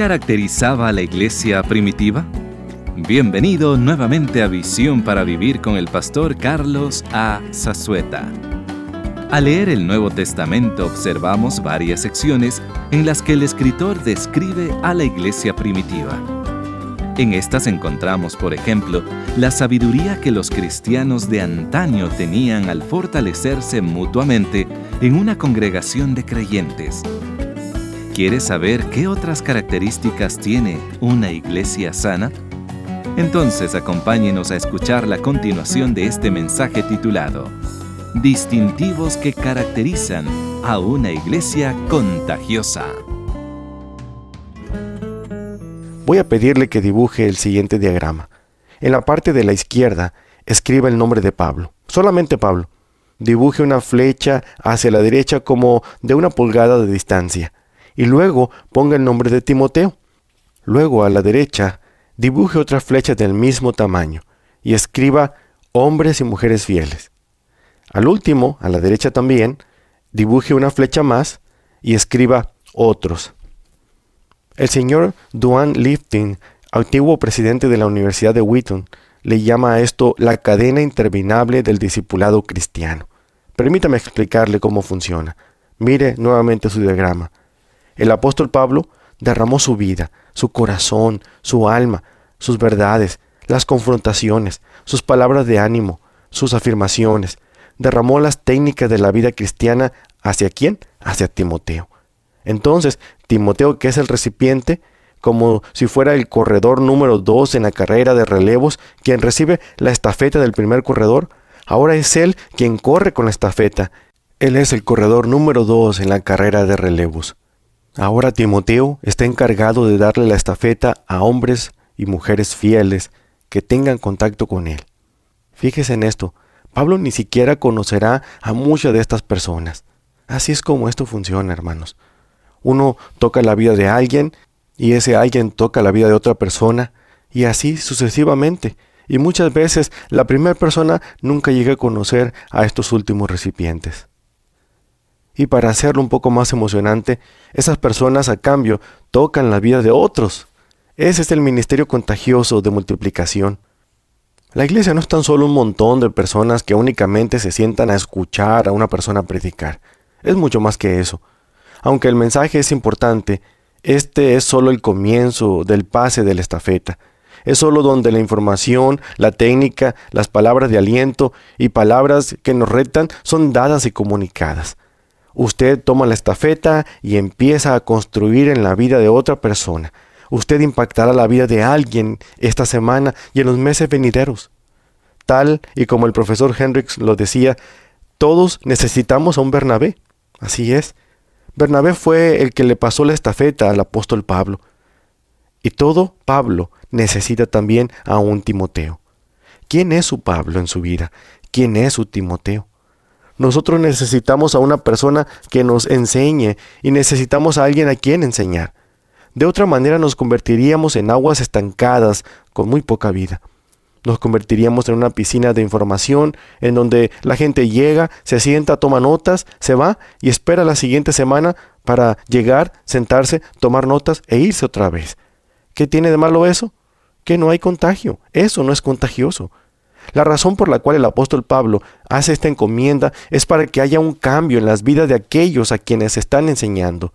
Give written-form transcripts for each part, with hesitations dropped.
caracterizaba a la iglesia primitiva? Bienvenido nuevamente a Visión para Vivir con el pastor Carlos A. Zazueta. Al leer el Nuevo Testamento observamos varias secciones en las que el escritor describe a la iglesia primitiva. En estas encontramos, por ejemplo, la sabiduría que los cristianos de antaño tenían al fortalecerse mutuamente en una congregación de creyentes. ¿Quieres saber qué otras características tiene una iglesia sana? Entonces acompáñenos a escuchar la continuación de este mensaje titulado Distintivos que caracterizan a una iglesia contagiosa. Voy a pedirle que dibuje el siguiente diagrama. En la parte de la izquierda, escriba el nombre de Pablo, solamente Pablo. Dibuje una flecha hacia la derecha como de 1 pulgada de distancia. Y luego ponga el nombre de Timoteo. Luego a la derecha, dibuje otra flecha del mismo tamaño y escriba hombres y mujeres fieles. Al último, a la derecha también, dibuje una flecha más y escriba otros. El señor Duane Lifting, antiguo presidente de la Universidad de Wheaton, le llama a esto la cadena interminable del discipulado cristiano. Permítame explicarle cómo funciona. Mire nuevamente su diagrama. El apóstol Pablo derramó su vida, su corazón, su alma, sus verdades, las confrontaciones, sus palabras de ánimo, sus afirmaciones. Derramó las técnicas de la vida cristiana ¿hacia quién? Hacia Timoteo. Entonces, Timoteo, que es el recipiente, como si fuera el corredor número 2 en la carrera de relevos, quien recibe la estafeta del primer corredor, ahora es él quien corre con la estafeta. Él es el corredor número 2 en la carrera de relevos. Ahora Timoteo está encargado de darle la estafeta a hombres y mujeres fieles que tengan contacto con él. Fíjese en esto, Pablo ni siquiera conocerá a muchas de estas personas. Así es como esto funciona, hermanos. Uno toca la vida de alguien y ese alguien toca la vida de otra persona y así sucesivamente. Y muchas veces la primera persona nunca llega a conocer a estos últimos recipientes. Y para hacerlo un poco más emocionante, esas personas a cambio tocan la vida de otros. Ese es el ministerio contagioso de multiplicación. La iglesia no es tan solo un montón de personas que únicamente se sientan a escuchar a una persona predicar. Es mucho más que eso. Aunque el mensaje es importante, este es solo el comienzo del pase de la estafeta. Es solo donde la información, la técnica, las palabras de aliento y palabras que nos retan son dadas y comunicadas. Usted toma la estafeta y empieza a construir en la vida de otra persona. Usted impactará la vida de alguien esta semana y en los meses venideros. Tal y como el profesor Hendricks lo decía, todos necesitamos a un Bernabé. Así es. Bernabé fue el que le pasó la estafeta al apóstol Pablo. Y todo Pablo necesita también a un Timoteo. ¿Quién es su Pablo en su vida? ¿Quién es su Timoteo? Nosotros necesitamos a una persona que nos enseñe y necesitamos a alguien a quien enseñar. De otra manera nos convertiríamos en aguas estancadas con muy poca vida. Nos convertiríamos en una piscina de información en donde la gente llega, se sienta, toma notas, se va y espera la siguiente semana para llegar, sentarse, tomar notas e irse otra vez. ¿Qué tiene de malo eso? Que no hay contagio. Eso no es contagioso. La razón por la cual el apóstol Pablo hace esta encomienda es para que haya un cambio en las vidas de aquellos a quienes están enseñando.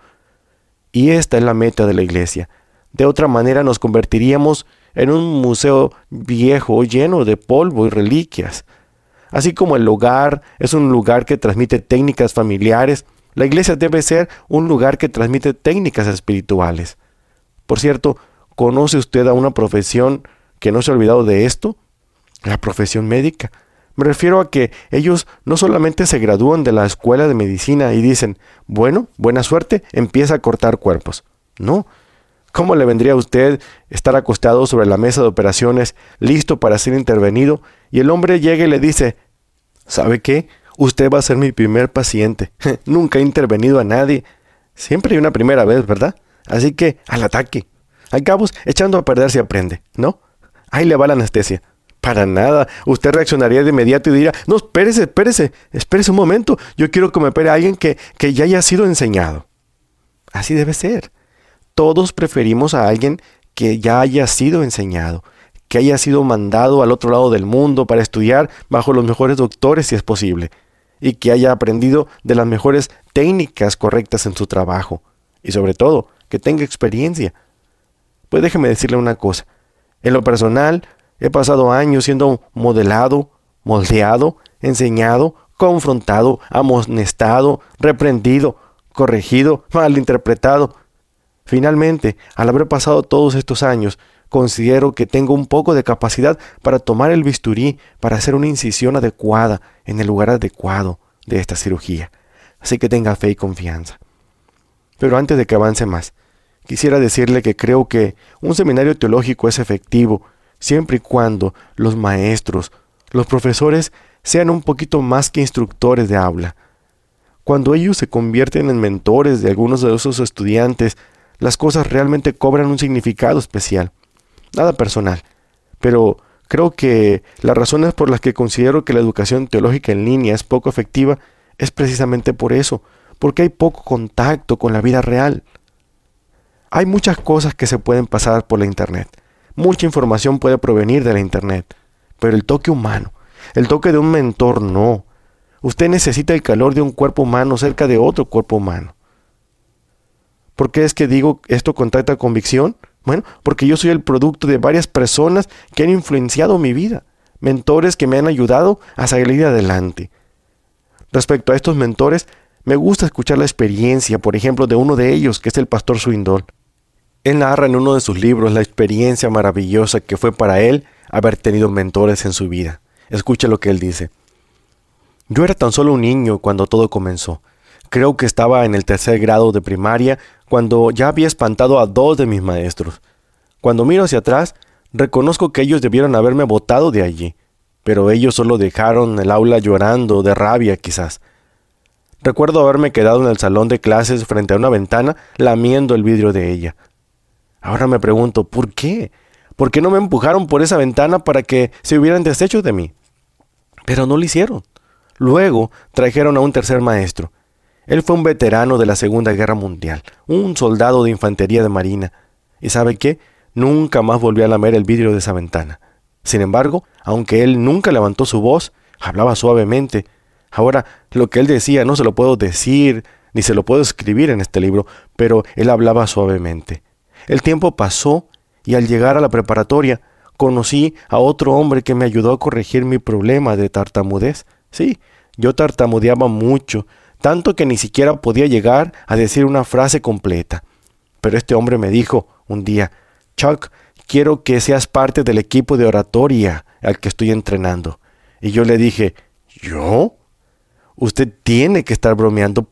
Y esta es la meta de la iglesia. De otra manera nos convertiríamos en un museo viejo lleno de polvo y reliquias. Así como el hogar es un lugar que transmite técnicas familiares, la iglesia debe ser un lugar que transmite técnicas espirituales. Por cierto, ¿conoce usted a una profesión que no se ha olvidado de esto? La profesión médica. Me refiero a que ellos no solamente se gradúan de la escuela de medicina y dicen, bueno, buena suerte, empieza a cortar cuerpos. No. ¿Cómo le vendría a usted estar acostado sobre la mesa de operaciones, listo para ser intervenido, y el hombre llega y le dice, ¿sabe qué? Usted va a ser mi primer paciente. Nunca he intervenido a nadie. Siempre hay una primera vez, ¿verdad? Así que, al ataque. Al cabo, echando a perder se aprende, ¿no? Ahí le va la anestesia. Para nada. Usted reaccionaría de inmediato y diría, no, espérese un momento. Yo quiero que me opere alguien que ya haya sido enseñado. Así debe ser. Todos preferimos a alguien que ya haya sido enseñado, que haya sido mandado al otro lado del mundo para estudiar bajo los mejores doctores si es posible, y que haya aprendido de las mejores técnicas correctas en su trabajo, y sobre todo, que tenga experiencia. Pues déjeme decirle una cosa, en lo personal, he pasado años siendo modelado, moldeado, enseñado, confrontado, amonestado, reprendido, corregido, malinterpretado. Finalmente, al haber pasado todos estos años, considero que tengo un poco de capacidad para tomar el bisturí para hacer una incisión adecuada en el lugar adecuado de esta cirugía. Así que tenga fe y confianza. Pero antes de que avance más, quisiera decirle que creo que un seminario teológico es efectivo siempre y cuando los maestros, los profesores, sean un poquito más que instructores de aula. Cuando ellos se convierten en mentores de algunos de esos estudiantes, las cosas realmente cobran un significado especial. Nada personal, pero creo que las razones por las que considero que la educación teológica en línea es poco efectiva es precisamente por eso, porque hay poco contacto con la vida real. Hay muchas cosas que se pueden pasar por la internet. Mucha información puede provenir de la internet, pero el toque humano, el toque de un mentor no. Usted necesita el calor de un cuerpo humano cerca de otro cuerpo humano. ¿Por qué es que digo esto con tanta convicción? Bueno, porque yo soy el producto de varias personas que han influenciado mi vida, mentores que me han ayudado a salir adelante. Respecto a estos mentores, me gusta escuchar la experiencia, por ejemplo, de uno de ellos, que es el pastor Swindoll. Él narra en uno de sus libros la experiencia maravillosa que fue para él haber tenido mentores en su vida. Escucha lo que él dice. Yo era tan solo un niño cuando todo comenzó. Creo que estaba en el 3er grado de primaria cuando ya había espantado a 2 de mis maestros. Cuando miro hacia atrás, reconozco que ellos debieron haberme botado de allí, pero ellos solo dejaron el aula llorando de rabia quizás. Recuerdo haberme quedado en el salón de clases frente a una ventana lamiendo el vidrio de ella. Ahora me pregunto, ¿por qué? ¿Por qué no me empujaron por esa ventana para que se hubieran deshecho de mí? Pero no lo hicieron. Luego trajeron a un tercer maestro. Él fue un veterano de la Segunda Guerra Mundial, un soldado de infantería de marina. ¿Y sabe qué? Nunca más volvió a lamer el vidrio de esa ventana. Sin embargo, aunque él nunca levantó su voz, hablaba suavemente. Ahora, lo que él decía no se lo puedo decir, ni se lo puedo escribir en este libro, pero él hablaba suavemente. El tiempo pasó y al llegar a la preparatoria, conocí a otro hombre que me ayudó a corregir mi problema de tartamudez. Sí, yo tartamudeaba mucho, tanto que ni siquiera podía llegar a decir una frase completa. Pero este hombre me dijo un día, Chuck, quiero que seas parte del equipo de oratoria al que estoy entrenando. Y yo le dije, ¿yo? Usted tiene que estar bromeando.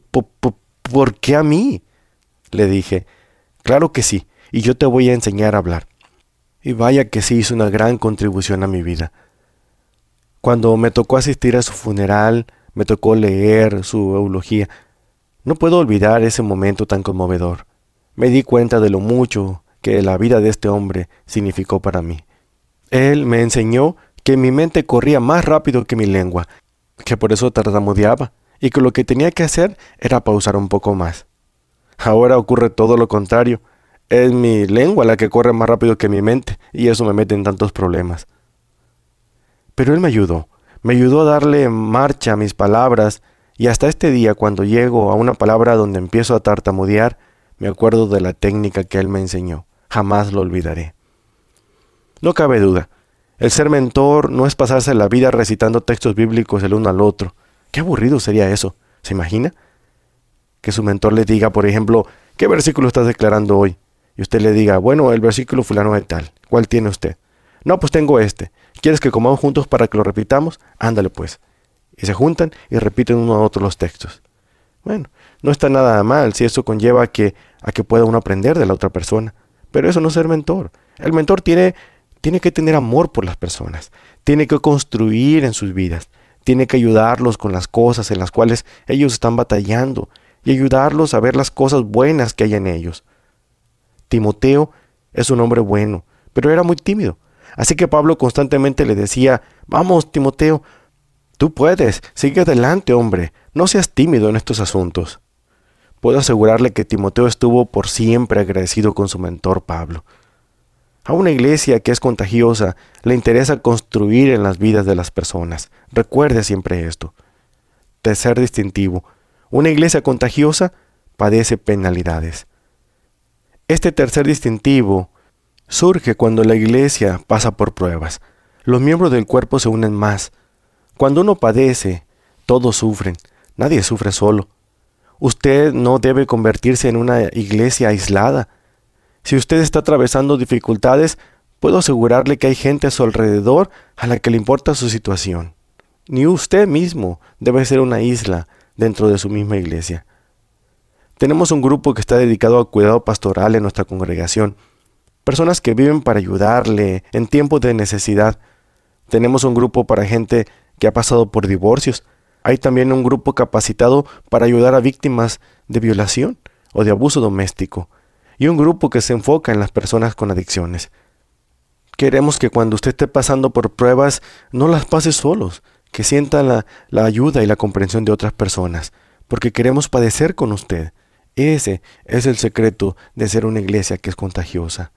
¿Por qué a mí? Le dije, claro que sí, y yo te voy a enseñar a hablar. Y vaya que sí hizo una gran contribución a mi vida. Cuando me tocó asistir a su funeral, me tocó leer su eulogía. No puedo olvidar ese momento tan conmovedor. Me di cuenta de lo mucho que la vida de este hombre significó para mí. Él me enseñó que mi mente corría más rápido que mi lengua, que por eso tartamudeaba, y que lo que tenía que hacer era pausar un poco más. Ahora ocurre todo lo contrario. Es mi lengua la que corre más rápido que mi mente, y eso me mete en tantos problemas. Pero él me ayudó a darle marcha a mis palabras, y hasta este día, cuando llego a una palabra donde empiezo a tartamudear, me acuerdo de la técnica que él me enseñó. Jamás lo olvidaré. No cabe duda, el ser mentor no es pasarse la vida recitando textos bíblicos el uno al otro. Qué aburrido sería eso, ¿se imagina? Que su mentor le diga, por ejemplo, ¿qué versículo estás declarando hoy? Y usted le diga, bueno, el versículo fulano de tal. ¿Cuál tiene usted? No, pues tengo este. ¿Quieres que comamos juntos para que lo repitamos? Ándale pues. Y se juntan y repiten uno a otro los textos. Bueno, no está nada mal si eso conlleva a que pueda uno aprender de la otra persona. Pero eso no es ser mentor. El mentor tiene que tener amor por las personas. Tiene que construir en sus vidas. Tiene que ayudarlos con las cosas en las cuales ellos están batallando y ayudarlos a ver las cosas buenas que hay en ellos. Timoteo es un hombre bueno, pero era muy tímido. Así que Pablo constantemente le decía, vamos, Timoteo, tú puedes, sigue adelante, hombre, no seas tímido en estos asuntos. Puedo asegurarle que Timoteo estuvo por siempre agradecido con su mentor Pablo. A una iglesia que es contagiosa le interesa construir en las vidas de las personas. Recuerde siempre esto. Tercer distintivo. Una iglesia contagiosa padece penalidades. Este tercer distintivo surge cuando la iglesia pasa por pruebas. Los miembros del cuerpo se unen más. Cuando uno padece, todos sufren. Nadie sufre solo. Usted no debe convertirse en una iglesia aislada. Si usted está atravesando dificultades, puedo asegurarle que hay gente a su alrededor a la que le importa su situación. Ni usted mismo debe ser una isla dentro de su misma iglesia. Tenemos un grupo que está dedicado al cuidado pastoral en nuestra congregación. Personas que viven para ayudarle en tiempos de necesidad. Tenemos un grupo para gente que ha pasado por divorcios. Hay también un grupo capacitado para ayudar a víctimas de violación o de abuso doméstico. Y un grupo que se enfoca en las personas con adicciones. Queremos que cuando usted esté pasando por pruebas, no las pase solos, que sienta la ayuda y la comprensión de otras personas, porque queremos padecer con usted. Ese es el secreto de ser una iglesia que es contagiosa.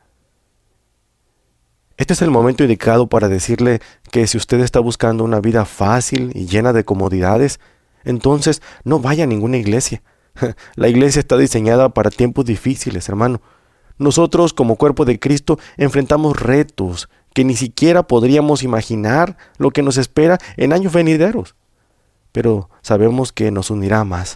Este es el momento indicado para decirle que si usted está buscando una vida fácil y llena de comodidades, entonces no vaya a ninguna iglesia. La iglesia está diseñada para tiempos difíciles, hermano. Nosotros, como cuerpo de Cristo, enfrentamos retos que ni siquiera podríamos imaginar lo que nos espera en años venideros. Pero sabemos que nos unirá más.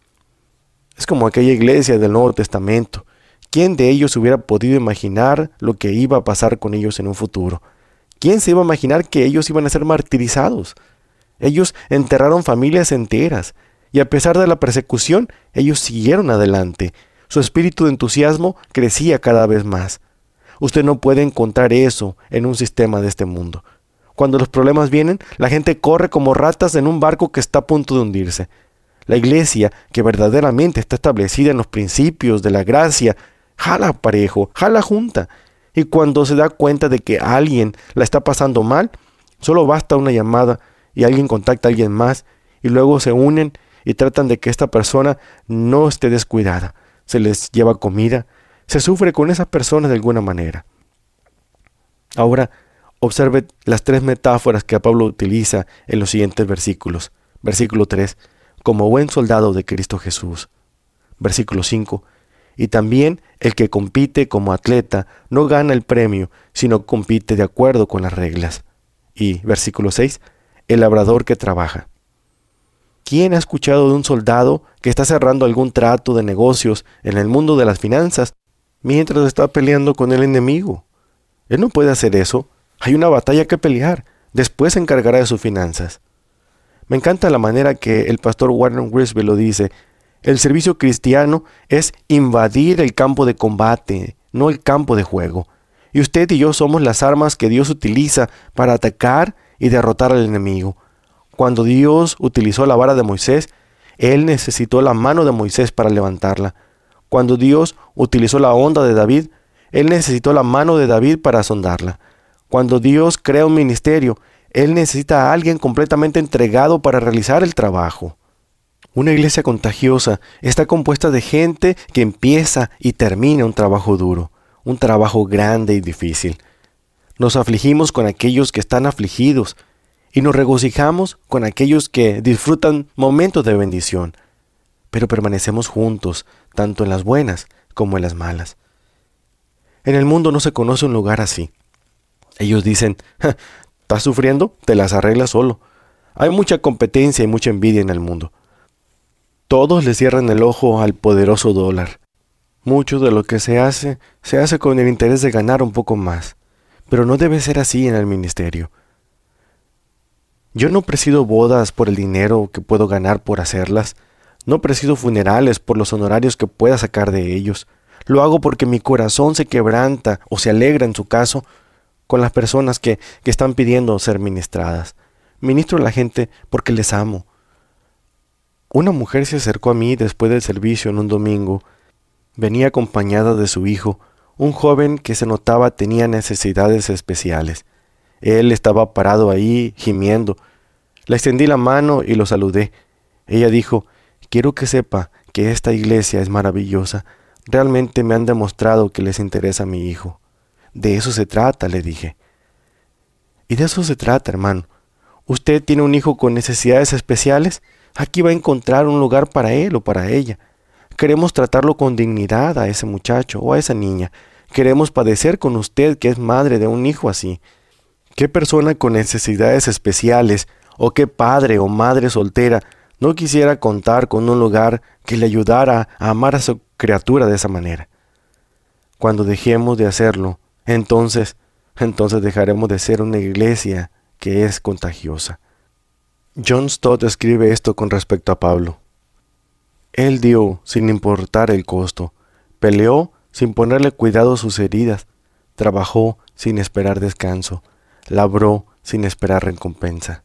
Es como aquella iglesia del Nuevo Testamento. ¿Quién de ellos hubiera podido imaginar lo que iba a pasar con ellos en un futuro? ¿Quién se iba a imaginar que ellos iban a ser martirizados? Ellos enterraron familias enteras. Y a pesar de la persecución, ellos siguieron adelante. Su espíritu de entusiasmo crecía cada vez más. Usted no puede encontrar eso en un sistema de este mundo. Cuando los problemas vienen, la gente corre como ratas en un barco que está a punto de hundirse. La iglesia, que verdaderamente está establecida en los principios de la gracia, jala parejo, jala junta. Y cuando se da cuenta de que alguien la está pasando mal, solo basta una llamada y alguien contacta a alguien más y luego se unen y tratan de que esta persona no esté descuidada. Se les lleva comida, se sufre con esas personas de alguna manera. Ahora, observe las tres metáforas que Pablo utiliza en los siguientes versículos. Versículo 3, como buen soldado de Cristo Jesús. Versículo 5, y también el que compite como atleta no gana el premio, sino compite de acuerdo con las reglas. Y versículo 6, el labrador que trabaja. ¿Quién ha escuchado de un soldado que está cerrando algún trato de negocios en el mundo de las finanzas mientras está peleando con el enemigo? Él no puede hacer eso. Hay una batalla que pelear. Después se encargará de sus finanzas. Me encanta la manera que el pastor Warren Wiersbe lo dice. El servicio cristiano es invadir el campo de combate, no el campo de juego. Y usted y yo somos las armas que Dios utiliza para atacar y derrotar al enemigo. Cuando Dios utilizó la vara de Moisés, Él necesitó la mano de Moisés para levantarla. Cuando Dios utilizó la honda de David, Él necesitó la mano de David para sondarla. Cuando Dios crea un ministerio, Él necesita a alguien completamente entregado para realizar el trabajo. Una iglesia contagiosa está compuesta de gente que empieza y termina un trabajo duro, un trabajo grande y difícil. Nos afligimos con aquellos que están afligidos y nos regocijamos con aquellos que disfrutan momentos de bendición, pero permanecemos juntos, tanto en las buenas como en las malas. En el mundo no se conoce un lugar así. Ellos dicen, ¿estás sufriendo? Te las arreglas solo. Hay mucha competencia y mucha envidia en el mundo. Todos le cierran el ojo al poderoso dólar. Mucho de lo que se hace con el interés de ganar un poco más, pero no debe ser así en el ministerio. Yo no presido bodas por el dinero que puedo ganar por hacerlas. No presido funerales por los honorarios que pueda sacar de ellos. Lo hago porque mi corazón se quebranta, o se alegra en su caso, con las personas que están pidiendo ser ministradas. Ministro a la gente porque les amo. Una mujer se acercó a mí después del servicio en un domingo. Venía acompañada de su hijo, un joven que se notaba tenía necesidades especiales. Él estaba parado ahí, gimiendo. Le extendí la mano y lo saludé. Ella dijo, quiero que sepa que esta iglesia es maravillosa. Realmente me han demostrado que les interesa a mi hijo. De eso se trata, le dije. Y de eso se trata, hermano. ¿Usted tiene un hijo con necesidades especiales? Aquí va a encontrar un lugar para él o para ella. Queremos tratarlo con dignidad a ese muchacho o a esa niña. Queremos padecer con usted que es madre de un hijo así. ¿Qué persona con necesidades especiales o qué padre o madre soltera no quisiera contar con un lugar que le ayudara a amar a su criatura de esa manera? Cuando dejemos de hacerlo, entonces dejaremos de ser una iglesia que es contagiosa. John Stott escribe esto con respecto a Pablo. Él dio sin importar el costo, peleó sin ponerle cuidado a sus heridas, trabajó sin esperar descanso, labró sin esperar recompensa.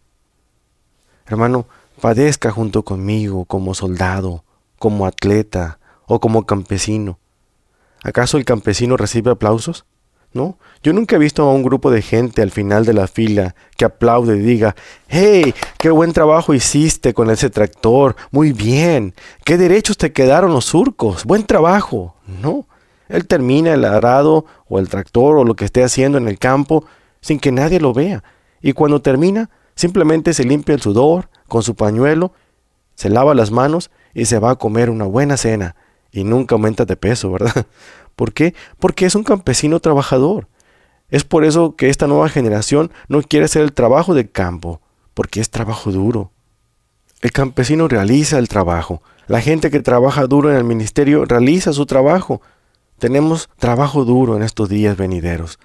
Hermano, padezca junto conmigo como soldado, como atleta o como campesino. ¿Acaso el campesino recibe aplausos? ¿No? Yo nunca he visto a un grupo de gente al final de la fila que aplaude y diga: ¡Hey! ¡Qué buen trabajo hiciste con ese tractor! ¡Muy bien! ¡Qué derechos te quedaron los surcos! ¡Buen trabajo! No. Él termina el arado o el tractor o lo que esté haciendo en el campo sin que nadie lo vea. Y cuando termina, simplemente se limpia el sudor con su pañuelo, se lava las manos y se va a comer una buena cena. Y nunca aumenta de peso, ¿verdad? ¿Por qué? Porque es un campesino trabajador. Es por eso que esta nueva generación no quiere hacer el trabajo del campo, porque es trabajo duro. El campesino realiza el trabajo. La gente que trabaja duro en el ministerio realiza su trabajo. Tenemos trabajo duro en estos días venideros.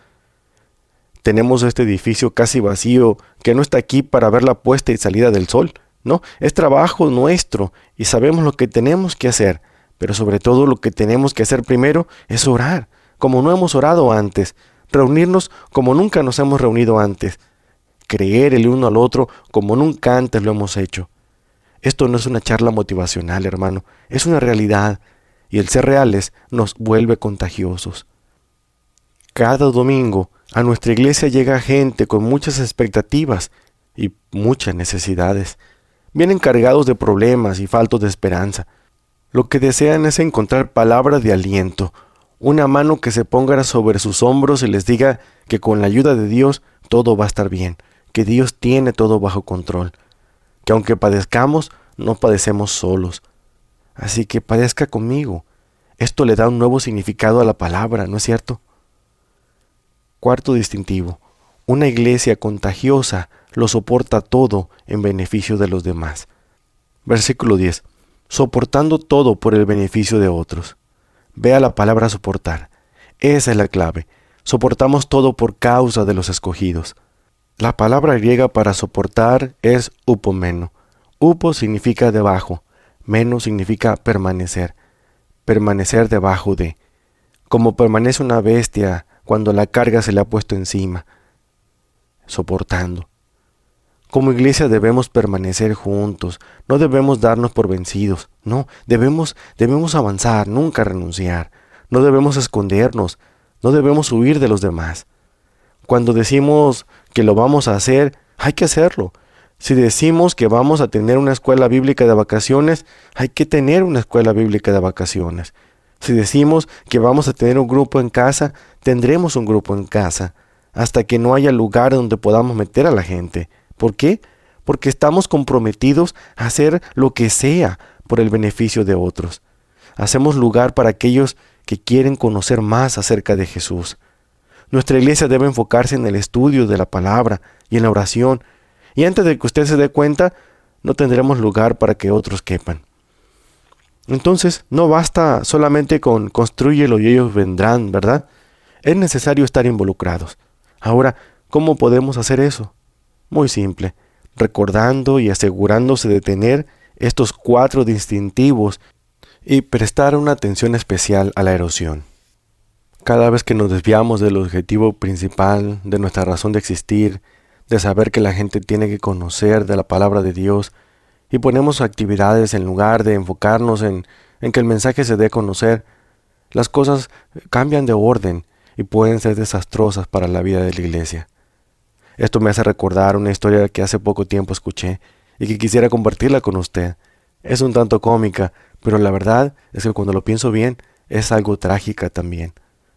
Tenemos este edificio casi vacío que no está aquí para ver la puesta y salida del sol. No, es trabajo nuestro y sabemos lo que tenemos que hacer. Pero sobre todo lo que tenemos que hacer primero es orar, como no hemos orado antes, reunirnos como nunca nos hemos reunido antes, creer el uno al otro como nunca antes lo hemos hecho. Esto no es una charla motivacional, hermano, es una realidad, y el ser reales nos vuelve contagiosos. Cada domingo a nuestra iglesia llega gente con muchas expectativas y muchas necesidades. Vienen cargados de problemas y faltos de esperanza. Lo que desean es encontrar palabras de aliento, una mano que se ponga sobre sus hombros y les diga que con la ayuda de Dios todo va a estar bien, que Dios tiene todo bajo control, que aunque padezcamos, no padecemos solos. Así que padezca conmigo. Esto le da un nuevo significado a la palabra, ¿no es cierto? Cuarto distintivo. Una iglesia contagiosa lo soporta todo en beneficio de los demás. Versículo 10. Soportando todo por el beneficio de otros. Vea la palabra soportar. Esa es la clave. Soportamos todo por causa de los escogidos. La palabra griega para soportar es upomeno. Upo significa debajo, meno significa permanecer. Permanecer debajo de. Como permanece una bestia cuando la carga se le ha puesto encima. Soportando. Como iglesia debemos permanecer juntos, no debemos darnos por vencidos, no, debemos avanzar, nunca renunciar, no debemos escondernos, no debemos huir de los demás. Cuando decimos que lo vamos a hacer, hay que hacerlo. Si decimos que vamos a tener una escuela bíblica de vacaciones, hay que tener una escuela bíblica de vacaciones. Si decimos que vamos a tener un grupo en casa, tendremos un grupo en casa, hasta que no haya lugar donde podamos meter a la gente. ¿Por qué? Porque estamos comprometidos a hacer lo que sea por el beneficio de otros. Hacemos lugar para aquellos que quieren conocer más acerca de Jesús. Nuestra iglesia debe enfocarse en el estudio de la palabra y en la oración. Y antes de que usted se dé cuenta, no tendremos lugar para que otros quepan. Entonces, no basta solamente con constrúyelo y ellos vendrán, ¿verdad? Es necesario estar involucrados. Ahora, ¿cómo podemos hacer eso? Muy simple, recordando y asegurándose de tener estos 4 distintivos y prestar una atención especial a la erosión. Cada vez que nos desviamos del objetivo principal, de nuestra razón de existir, de saber que la gente tiene que conocer de la palabra de Dios, y ponemos actividades en lugar de enfocarnos en que el mensaje se dé a conocer, las cosas cambian de orden y pueden ser desastrosas para la vida de la iglesia. Esto me hace recordar una historia que hace poco tiempo escuché y que quisiera compartirla con usted. Es un tanto cómica, pero la verdad es que cuando lo pienso bien, es algo trágica también.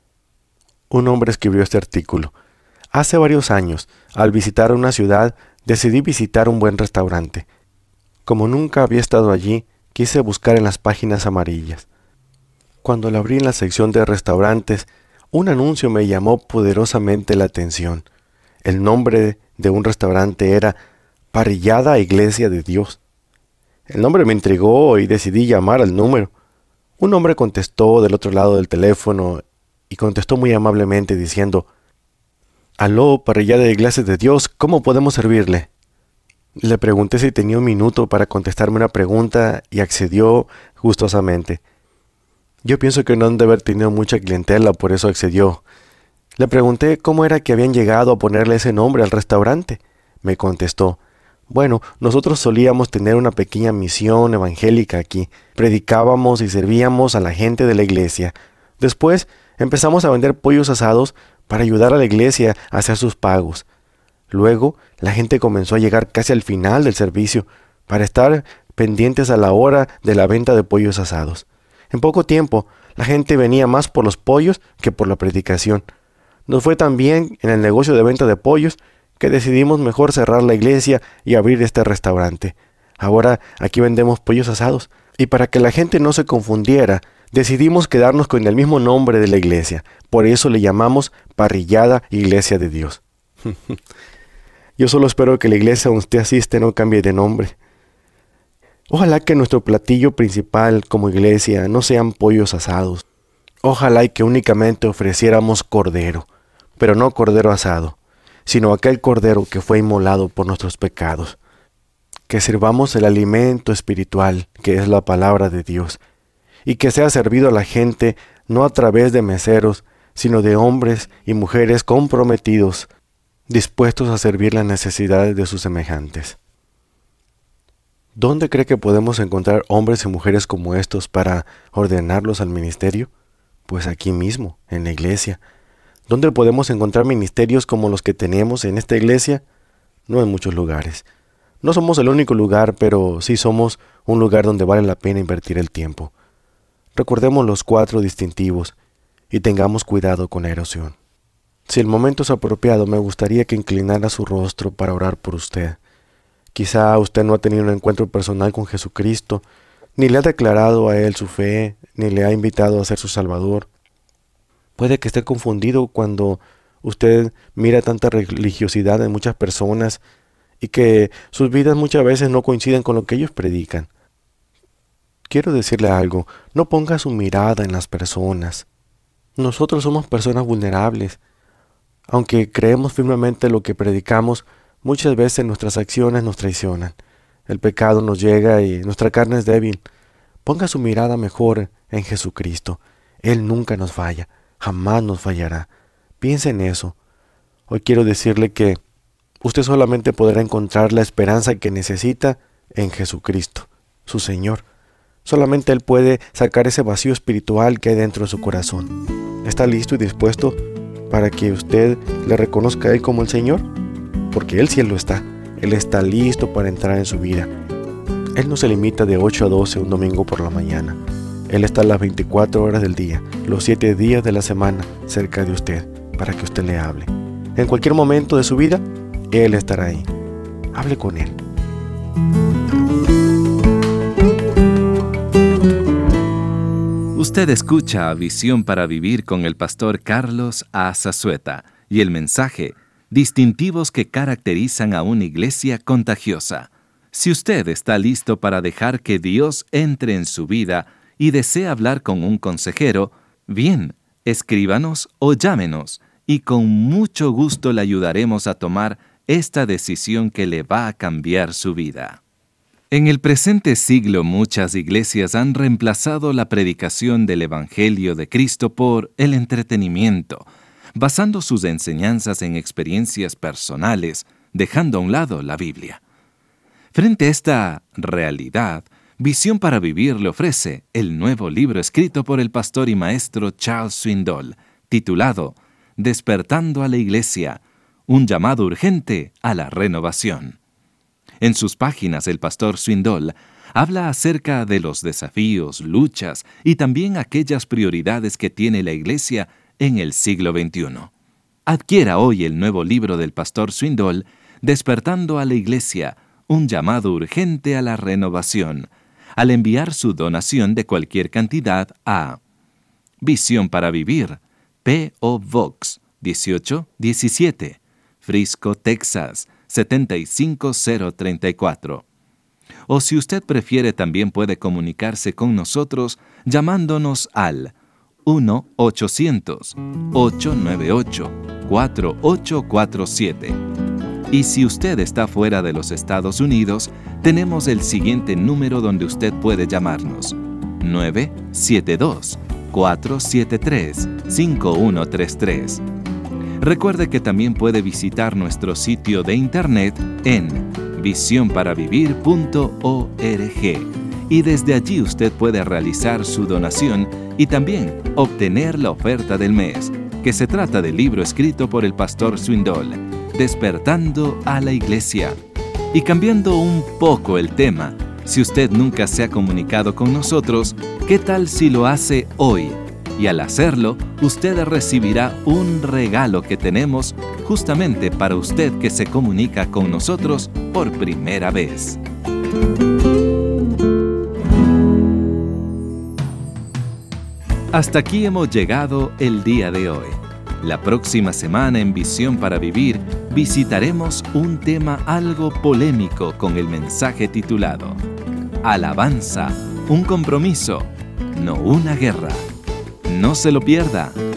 Un hombre escribió este artículo. Hace varios años, al visitar una ciudad, decidí visitar un buen restaurante. Como nunca había estado allí, quise buscar en las páginas amarillas. Cuando la abrí en la sección de restaurantes, un anuncio me llamó poderosamente la atención. El nombre de un restaurante era Parrillada Iglesia de Dios. El nombre me intrigó y decidí llamar al número. Un hombre contestó del otro lado del teléfono y contestó muy amablemente diciendo: «Aló, Parrillada Iglesia de Dios, ¿cómo podemos servirle?». Le pregunté si tenía un minuto para contestarme una pregunta y accedió gustosamente. Yo pienso que no han de haber tenido mucha clientela, por eso accedió. Le pregunté cómo era que habían llegado a ponerle ese nombre al restaurante. Me contestó: «Bueno, nosotros solíamos tener una pequeña misión evangélica aquí. Predicábamos y servíamos a la gente de la iglesia. Después empezamos a vender pollos asados para ayudar a la iglesia a hacer sus pagos. Luego, la gente comenzó a llegar casi al final del servicio para estar pendientes a la hora de la venta de pollos asados. En poco tiempo, la gente venía más por los pollos que por la predicación. Nos fue tan bien en el negocio de venta de pollos que decidimos mejor cerrar la iglesia y abrir este restaurante. Ahora aquí vendemos pollos asados, y para que la gente no se confundiera, decidimos quedarnos con el mismo nombre de la iglesia. Por eso le llamamos Parrillada Iglesia de Dios». Yo solo espero que la iglesia donde usted asiste no cambie de nombre. Ojalá que nuestro platillo principal como iglesia no sean pollos asados. Ojalá y que únicamente ofreciéramos cordero, pero no cordero asado, sino aquel cordero que fue inmolado por nuestros pecados. Que sirvamos el alimento espiritual, que es la palabra de Dios, y que sea servido a la gente no a través de meseros, sino de hombres y mujeres comprometidos, dispuestos a servir las necesidades de sus semejantes. ¿Dónde cree que podemos encontrar hombres y mujeres como estos para ordenarlos al ministerio? Pues aquí mismo, en la iglesia. ¿Dónde podemos encontrar ministerios como los que tenemos en esta iglesia? No en muchos lugares. No somos el único lugar, pero sí somos un lugar donde vale la pena invertir el tiempo. Recordemos los 4 distintivos y tengamos cuidado con la erosión. Si el momento es apropiado, me gustaría que inclinara su rostro para orar por usted. Quizá usted no ha tenido un encuentro personal con Jesucristo, ni le ha declarado a Él su fe, ni le ha invitado a ser su Salvador. Puede que esté confundido cuando usted mira tanta religiosidad en muchas personas y que sus vidas muchas veces no coinciden con lo que ellos predican. Quiero decirle algo, no ponga su mirada en las personas. Nosotros somos personas vulnerables. Aunque creemos firmemente lo que predicamos, muchas veces nuestras acciones nos traicionan. El pecado nos llega y nuestra carne es débil. Ponga su mirada mejor en Jesucristo. Él nunca nos falla, jamás nos fallará. Piense en eso. Hoy quiero decirle que usted solamente podrá encontrar la esperanza que necesita en Jesucristo, su Señor. Solamente Él puede sacar ese vacío espiritual que hay dentro de su corazón. ¿Está listo y dispuesto para que usted le reconozca a Él como el Señor? Porque Él sí lo está. Él está listo para entrar en su vida. Él no se limita de 8 a 12 un domingo por la mañana. Él está las 24 horas del día, los 7 días de la semana, cerca de usted, para que usted le hable. En cualquier momento de su vida, Él estará ahí. Hable con Él. Usted escucha Visión para Vivir con el pastor Carlos A. Zazueta y el mensaje Distintivos que caracterizan a una iglesia contagiosa. Si usted está listo para dejar que Dios entre en su vida y desea hablar con un consejero, bien, escríbanos o llámenos y con mucho gusto le ayudaremos a tomar esta decisión que le va a cambiar su vida. En el presente siglo muchas iglesias han reemplazado la predicación del Evangelio de Cristo por el entretenimiento, basando sus enseñanzas en experiencias personales, dejando a un lado la Biblia. Frente a esta realidad, Visión para Vivir le ofrece el nuevo libro escrito por el pastor y maestro Charles Swindoll, titulado Despertando a la Iglesia, un llamado urgente a la renovación. En sus páginas, el pastor Swindoll Habla acerca de los desafíos, luchas y también aquellas prioridades que tiene la Iglesia en el siglo XXI. Adquiera hoy el nuevo libro del pastor Swindoll, Despertando a la Iglesia, un llamado urgente a la renovación, al enviar su donación de cualquier cantidad a Visión para Vivir, P.O. Box 1817, Frisco, Texas 75034. O si usted prefiere, también puede comunicarse con nosotros llamándonos al 1-800-898-4847. Y si usted está fuera de los Estados Unidos, tenemos el siguiente número donde usted puede llamarnos: 972-473-5133. Recuerde que también puede visitar nuestro sitio de internet en visionparavivir.org y desde allí usted puede realizar su donación y también obtener la oferta del mes, que se trata del libro escrito por el pastor Swindoll, Despertando a la Iglesia. Y cambiando un poco el tema, si usted nunca se ha comunicado con nosotros, ¿qué tal si lo hace hoy? Y al hacerlo, usted recibirá un regalo que tenemos justamente para usted que se comunica con nosotros por primera vez. Hasta aquí hemos llegado el día de hoy. La próxima semana en Visión para Vivir visitaremos un tema algo polémico con el mensaje titulado Alabanza, un compromiso, no una guerra. No se lo pierda.